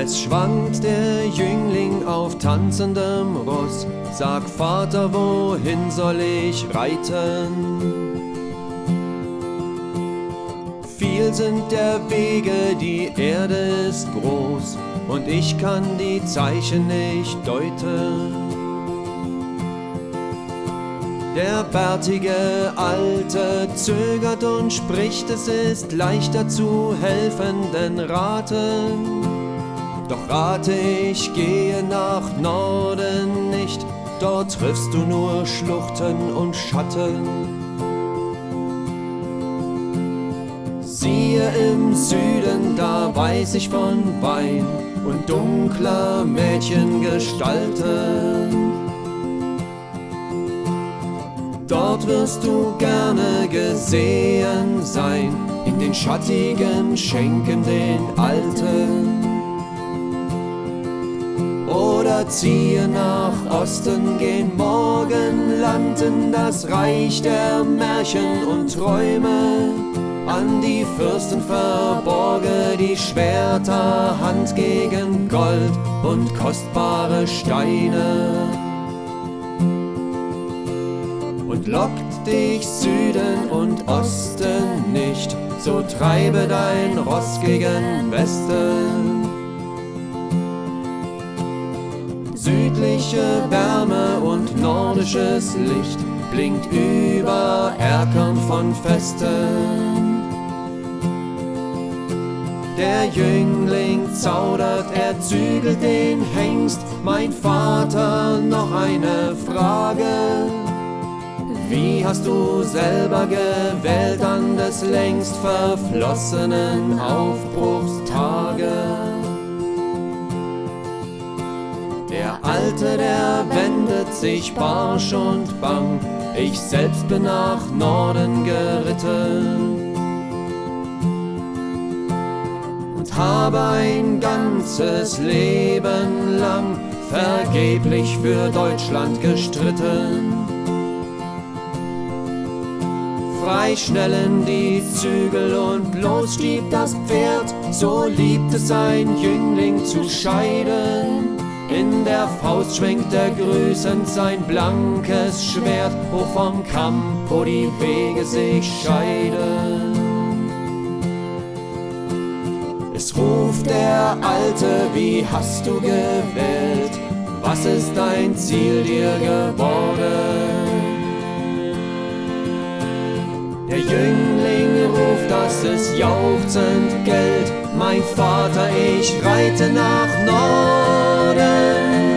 Es schwankt der Jüngling auf tanzendem Ross. Sag Vater, wohin soll ich reiten? Viel sind der Wege, die Erde ist groß, und ich kann die Zeichen nicht deuten. Der bärtige Alte zögert und spricht, es ist leichter zu helfen denn raten. Doch rate ich, gehe nach Norden nicht, dort triffst du nur Schluchten und Schatten. Siehe im Süden, da weiß ich von Wein und dunkler Mädchengestalten. Dort wirst du gerne gesehen sein, in den schattigen Schenken den Alten. Oder ziehe nach Osten, gehen Morgenland in das Reich der Märchen und Träume. An die Fürsten verborge die Schwerter, Hand gegen Gold und kostbare Steine. Und lockt dich Süden und Osten nicht, so treibe dein Ross gegen Westen. Südliche Wärme und nordisches Licht blinkt über Erkern von Festen. Der Jüngling zaudert, er zügelt den Hengst. Mein Vater, noch eine Frage. Wie hast du selber gewählt an des längst verflossenen Aufbruchstage? Der Alte, der wendet sich barsch und bang, ich selbst bin nach Norden geritten und habe ein ganzes Leben lang vergeblich für Deutschland gestritten. Frei schnellen die Zügel und los stieb das Pferd, so liebt es ein Jüngling zu scheiden. In der Faust schwenkt er grüßend sein blankes Schwert, hoch vom Kamm, wo die Wege sich scheiden. Es ruft der Alte, wie hast du gewählt? Was ist dein Ziel dir geworden? Der Jüngling ruft, das ist jauchzend Geld. Mein Vater, ich reite nach Norden.